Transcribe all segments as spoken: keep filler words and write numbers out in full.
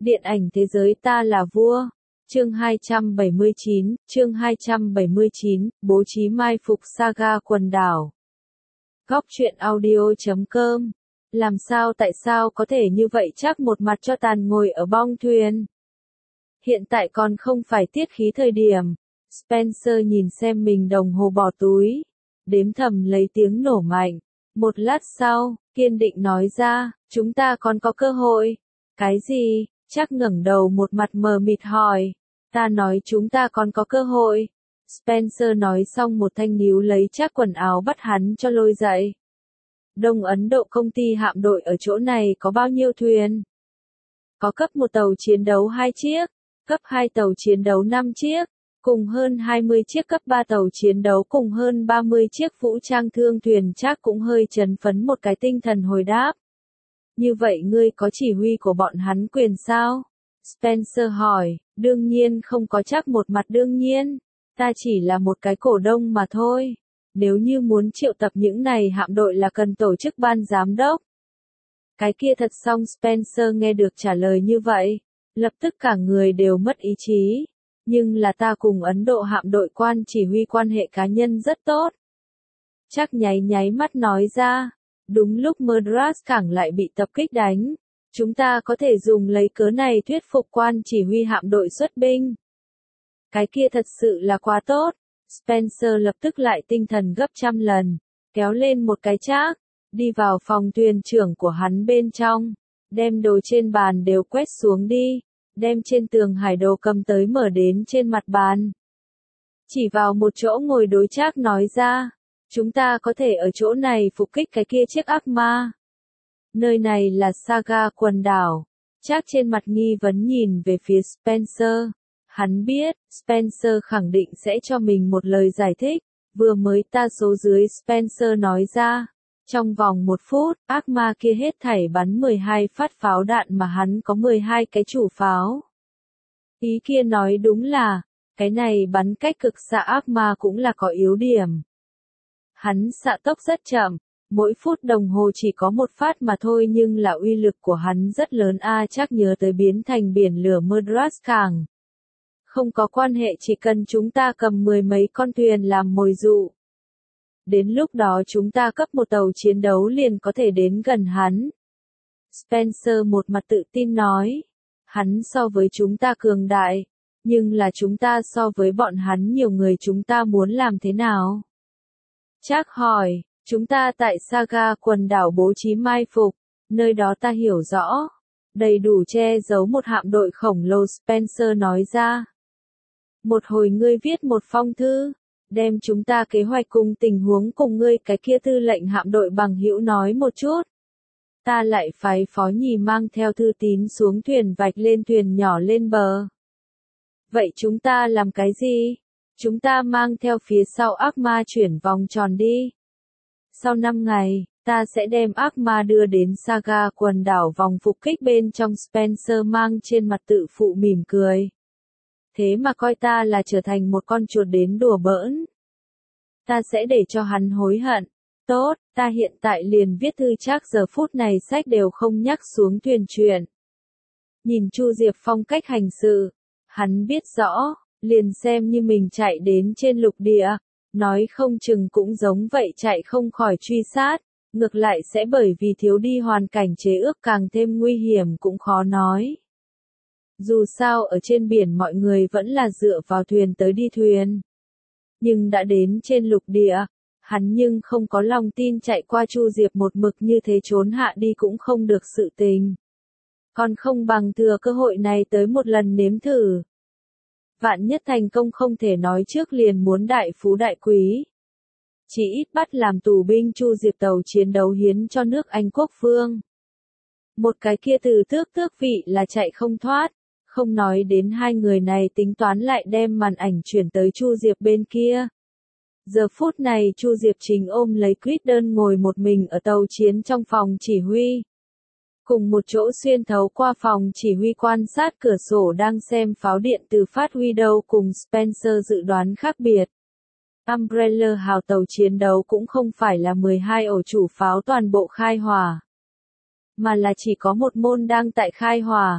Điện ảnh thế giới ta là vua. Chương hai trăm bảy mươi chín, chương hai trăm bảy mươi chín, bố trí mai phục saga quần đảo. Góc truyện audio chấm com. Làm sao tại sao có thể như vậy, chắc một mặt cho tàn ngồi ở bong thuyền. Hiện tại còn không phải tiết khí thời điểm. Spencer nhìn xem mình đồng hồ bỏ túi. Đếm thầm lấy tiếng nổ mạnh. Một lát sau, kiên định nói ra, chúng ta còn có cơ hội. Cái gì? Chắc ngẩng đầu một mặt mờ mịt hỏi. Ta nói chúng ta còn có cơ hội. Spencer nói xong một thanh níu lấy chắc quần áo bắt hắn cho lôi dậy. Đông Ấn Độ công ty hạm đội ở chỗ này có bao nhiêu thuyền? Có cấp một tàu chiến đấu hai chiếc, cấp hai tàu chiến đấu năm chiếc, cùng hơn hai mươi chiếc cấp ba tàu chiến đấu cùng hơn ba mươi chiếc vũ trang thương thuyền, chắc cũng hơi chấn phấn một cái tinh thần hồi đáp. Như vậy ngươi có chỉ huy của bọn hắn quyền sao? Spencer hỏi, đương nhiên không có, chắc một mặt đương nhiên. Ta chỉ là một cái cổ đông mà thôi. Nếu như muốn triệu tập những này hạm đội là cần tổ chức ban giám đốc. Cái kia thật. Xong Spencer nghe được trả lời như vậy, lập tức cả người đều mất ý chí. Nhưng là ta cùng Ấn Độ hạm đội quan chỉ huy quan hệ cá nhân rất tốt. Chắc nháy nháy mắt nói ra. Đúng lúc Madras cảng lại bị tập kích đánh. Chúng ta có thể dùng lấy cớ này thuyết phục quan chỉ huy hạm đội xuất binh. Cái kia thật sự là quá tốt. Spencer lập tức lại tinh thần gấp trăm lần, kéo lên một cái chác, đi vào phòng thuyền trưởng của hắn bên trong, đem đồ trên bàn đều quét xuống đi, đem trên tường hải đồ cầm tới mở đến trên mặt bàn. Chỉ vào một chỗ ngồi đối Trác nói ra, chúng ta có thể ở chỗ này phục kích cái kia chiếc ác ma. Nơi này là saga quần đảo. Trác trên mặt nghi vấn nhìn về phía Spencer. Hắn biết, Spencer khẳng định sẽ cho mình một lời giải thích. Vừa mới ta số dưới, Spencer nói ra. Trong vòng một phút, ác ma kia hết thảy bắn mười hai phát pháo đạn mà hắn có mười hai cái chủ pháo. Ý kia nói đúng là, cái này bắn cách cực xạ ác ma cũng là có yếu điểm. Hắn xạ tốc rất chậm, mỗi phút đồng hồ chỉ có một phát mà thôi, nhưng là uy lực của hắn rất lớn a. Chắc nhớ tới biến thành biển lửa Madras cảng. Không có quan hệ, chỉ cần chúng ta cầm mười mấy con thuyền làm mồi dụ. Đến lúc đó chúng ta cấp một tàu chiến đấu liền có thể đến gần hắn. Spencer một mặt tự tin nói. Hắn so với chúng ta cường đại, nhưng là chúng ta so với bọn hắn nhiều người, chúng ta muốn làm thế nào? Trác hỏi, chúng ta tại saga quần đảo bố trí mai phục, nơi đó ta hiểu rõ. Đầy đủ che giấu một hạm đội khổng lồ, Spencer nói ra. Một hồi ngươi viết một phong thư, đem chúng ta kế hoạch cùng tình huống cùng ngươi cái kia tư lệnh hạm đội bằng hữu nói một chút. Ta lại phái phó nhì mang theo thư tín xuống thuyền, vạch lên thuyền nhỏ lên bờ. Vậy chúng ta làm cái gì? Chúng ta mang theo phía sau ác ma chuyển vòng tròn đi. Sau năm ngày, ta sẽ đem ác ma đưa đến saga quần đảo vòng phục kích bên trong. Spencer mang trên mặt tự phụ mỉm cười. Thế mà coi ta là trở thành một con chuột đến đùa bỡn. Ta sẽ để cho hắn hối hận. Tốt, ta hiện tại liền viết thư, chắc giờ phút này sách đều không nhắc xuống thuyền chuyện. Nhìn Chu Diệp phong cách hành sự, hắn biết rõ, liền xem như mình chạy đến trên lục địa, nói không chừng cũng giống vậy, chạy không khỏi truy sát, ngược lại sẽ bởi vì thiếu đi hoàn cảnh chế ước càng thêm nguy hiểm cũng khó nói. Dù sao ở trên biển mọi người vẫn là dựa vào thuyền tới đi thuyền. Nhưng đã đến trên lục địa, hắn nhưng không có lòng tin chạy qua Chu Diệp một mực như thế trốn hạ đi cũng không được sự tình. Còn không bằng thừa cơ hội này tới một lần nếm thử. Vạn nhất thành công, không thể nói trước liền muốn đại phú đại quý. Chỉ ít bắt làm tù binh Chu Diệp tàu chiến đấu hiến cho nước Anh quốc vương. Một cái kia từ tước tước vị là chạy không thoát. Không nói đến hai người này tính toán lại đem màn ảnh chuyển tới Chu Diệp bên kia. Giờ phút này Chu Diệp chính ôm lấy Crichton ngồi một mình ở tàu chiến trong phòng chỉ huy. Cùng một chỗ xuyên thấu qua phòng chỉ huy quan sát cửa sổ đang xem pháo điện từ phát huy đâu cùng Spencer dự đoán khác biệt. Umbrella hào tàu chiến đấu cũng không phải là mười hai ổ chủ pháo toàn bộ khai hỏa, mà là chỉ có một môn đang tại khai hỏa.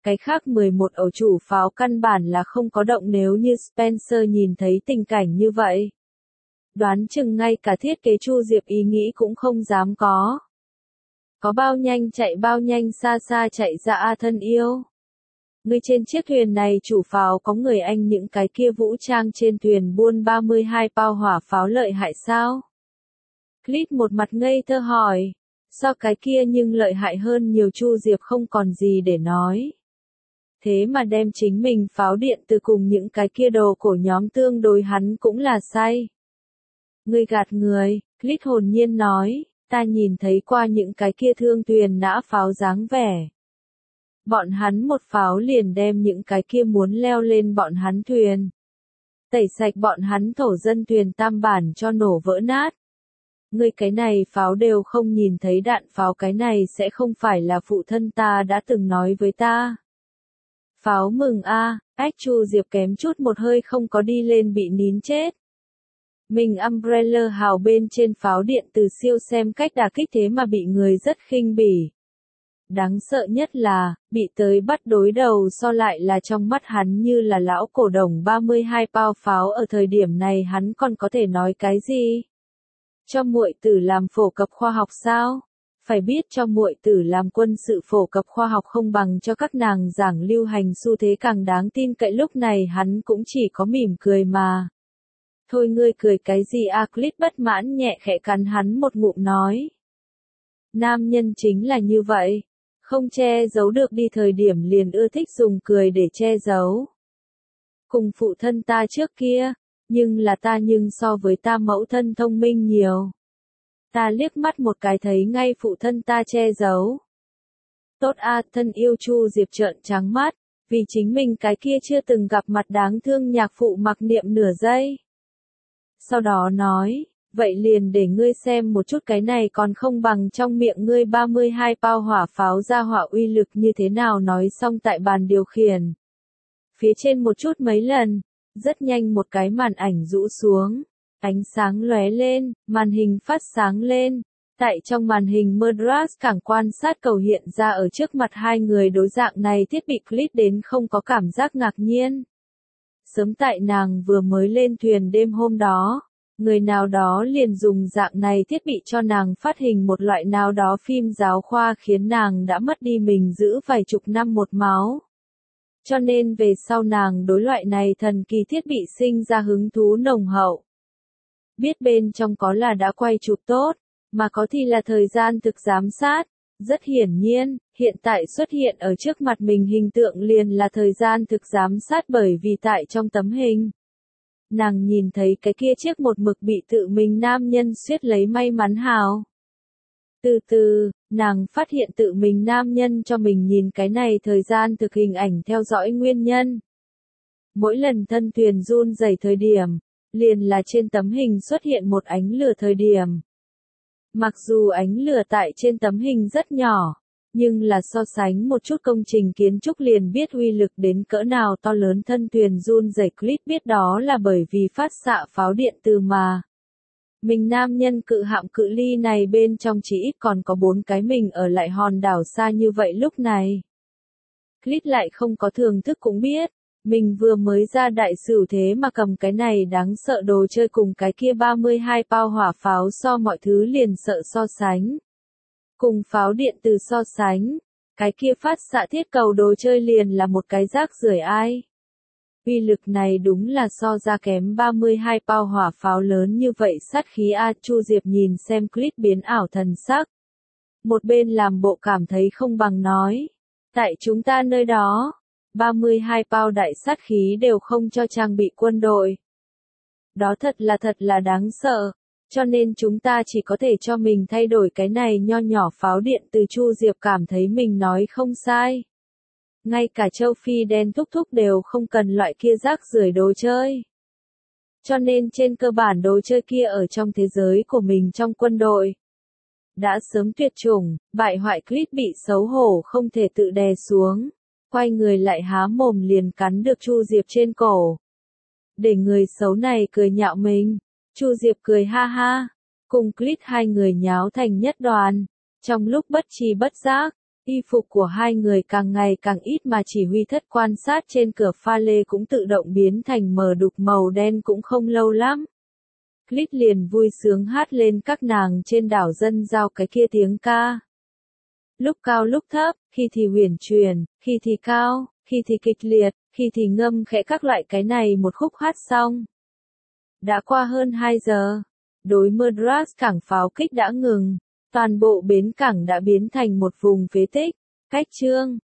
Cái khác mười một ẩu chủ pháo căn bản là không có động nếu như Spencer nhìn thấy tình cảnh như vậy. Đoán chừng ngay cả thiết kế Chu Diệp ý nghĩ cũng không dám có. Có bao nhanh chạy bao nhanh xa xa chạy ra a thân yêu. Người trên chiếc thuyền này chủ pháo có người Anh những cái kia vũ trang trên thuyền buôn ba mươi hai bao hỏa pháo lợi hại sao? Clint một mặt ngây thơ hỏi. Sao cái kia nhưng lợi hại hơn nhiều Chu Diệp không còn gì để nói. Thế mà đem chính mình pháo điện từ cùng những cái kia đồ cổ nhóm tương đối hắn cũng là say. Ngươi gạt người, Clint hồn nhiên nói, ta nhìn thấy qua những cái kia thương thuyền nã pháo dáng vẻ. Bọn hắn một pháo liền đem những cái kia muốn leo lên bọn hắn thuyền. Tẩy sạch bọn hắn thổ dân thuyền tam bản cho nổ vỡ nát. Ngươi cái này pháo đều không nhìn thấy đạn pháo cái này sẽ không phải là phụ thân ta đã từng nói với ta. Pháo mừng a, à, ách Chu Diệp kém chút một hơi không có đi lên bị nín chết. Mình Umbrella hào bên trên pháo điện từ siêu xem cách đả kích thế mà bị người rất khinh bỉ. Đáng sợ nhất là, bị tới bắt đối đầu so lại là trong mắt hắn như là lão cổ đồng ba mươi hai bao pháo ở thời điểm này hắn còn có thể nói cái gì? Cho muội tử làm phổ cập khoa học sao? Phải biết cho muội tử làm quân sự phổ cập khoa học không bằng cho các nàng giảng lưu hành xu thế càng đáng tin cậy lúc này hắn cũng chỉ có mỉm cười mà. Thôi ngươi cười cái gì a? Clint bất mãn nhẹ khẽ cắn hắn một ngụm nói. Nam nhân chính là như vậy. Không che giấu được đi thời điểm liền ưa thích dùng cười để che giấu. Cùng phụ thân ta trước kia, nhưng là ta nhưng so với ta mẫu thân thông minh nhiều. Ta liếc mắt một cái thấy ngay phụ thân ta che giấu. Tốt a, thân yêu Chu Diệp trợn trắng mắt, vì chính mình cái kia chưa từng gặp mặt đáng thương nhạc phụ mặc niệm nửa giây. Sau đó nói, vậy liền để ngươi xem một chút cái này còn không bằng trong miệng ngươi ba mươi hai bao hỏa pháo ra hỏa uy lực như thế nào nói xong tại bàn điều khiển. Phía trên một chút mấy lần, rất nhanh một cái màn ảnh rũ xuống, ánh sáng lóe lên, màn hình phát sáng lên. Tại trong màn hình Murders cảng quan sát cầu hiện ra ở trước mặt hai người đối dạng này thiết bị clip đến không có cảm giác ngạc nhiên. Sớm tại nàng vừa mới lên thuyền đêm hôm đó, người nào đó liền dùng dạng này thiết bị cho nàng phát hình một loại nào đó phim giáo khoa khiến nàng đã mất đi mình giữ vài chục năm một máu. Cho nên về sau nàng đối loại này thần kỳ thiết bị sinh ra hứng thú nồng hậu. Biết bên trong có là đã quay chụp tốt, mà có thì là thời gian thực giám sát. Rất hiển nhiên, hiện tại xuất hiện ở trước mặt mình hình tượng liền là thời gian thực giám sát bởi vì tại trong tấm hình. Nàng nhìn thấy cái kia chiếc một mực bị tự mình nam nhân suýt lấy may mắn hào. Từ từ, nàng phát hiện tự mình nam nhân cho mình nhìn cái này thời gian thực hình ảnh theo dõi nguyên nhân. Mỗi lần thân thuyền run rẩy thời điểm, liền là trên tấm hình xuất hiện một ánh lửa thời điểm. Mặc dù ánh lửa tại trên tấm hình rất nhỏ, nhưng là so sánh một chút công trình kiến trúc liền biết uy lực đến cỡ nào to lớn thân thuyền run rẩy clip biết đó là bởi vì phát xạ pháo điện từ mà. Mình nam nhân cự hạm cự ly này bên trong chỉ ít còn có bốn cái mình ở lại hòn đảo xa như vậy lúc này. Clip lại không có thưởng thức cũng biết. Mình vừa mới ra đại sửu thế mà cầm cái này đáng sợ đồ chơi cùng cái kia ba mươi hai bao hỏa pháo so mọi thứ liền sợ so sánh. Cùng pháo điện từ so sánh, cái kia phát xạ thiết cầu đồ chơi liền là một cái rác rưởi ai. Uy lực này đúng là so ra kém ba mươi hai bao hỏa pháo lớn như vậy sát khí a. Chu Diệp nhìn xem clip biến ảo thần sắc. Một bên làm bộ cảm thấy không bằng nói. Tại chúng ta nơi đó. ba mươi hai bao đại sát khí đều không cho trang bị quân đội. Đó thật là thật là đáng sợ, cho nên chúng ta chỉ có thể cho mình thay đổi cái này nho nhỏ pháo điện từ. Chu Diệp cảm thấy mình nói không sai. Ngay cả châu Phi đen thúc thúc đều không cần loại kia rác rưởi đồ chơi. Cho nên trên cơ bản đồ chơi kia ở trong thế giới của mình trong quân đội. Đã sớm tuyệt chủng, bại hoại clip bị xấu hổ không thể tự đè xuống. Quay người lại há mồm liền cắn được Chu Diệp trên cổ. Để người xấu này cười nhạo mình. Chu Diệp cười ha ha. Cùng Clint hai người nháo thành nhất đoàn. Trong lúc bất tri bất giác, Y phục của hai người càng ngày càng ít mà chỉ huy thất quan sát trên cửa pha lê cũng tự động biến thành mờ đục màu đen cũng không lâu lắm. Click liền vui sướng hát lên các nàng trên đảo dân giao cái kia tiếng ca. Lúc cao lúc thấp, khi thì huyền truyền, khi thì cao, khi thì kịch liệt, khi thì ngâm khẽ các loại cái này một khúc hát xong. Đã qua hơn hai giờ, đối Madras cảng pháo kích đã ngừng, toàn bộ bến cảng đã biến thành một vùng phế tích. Cách chương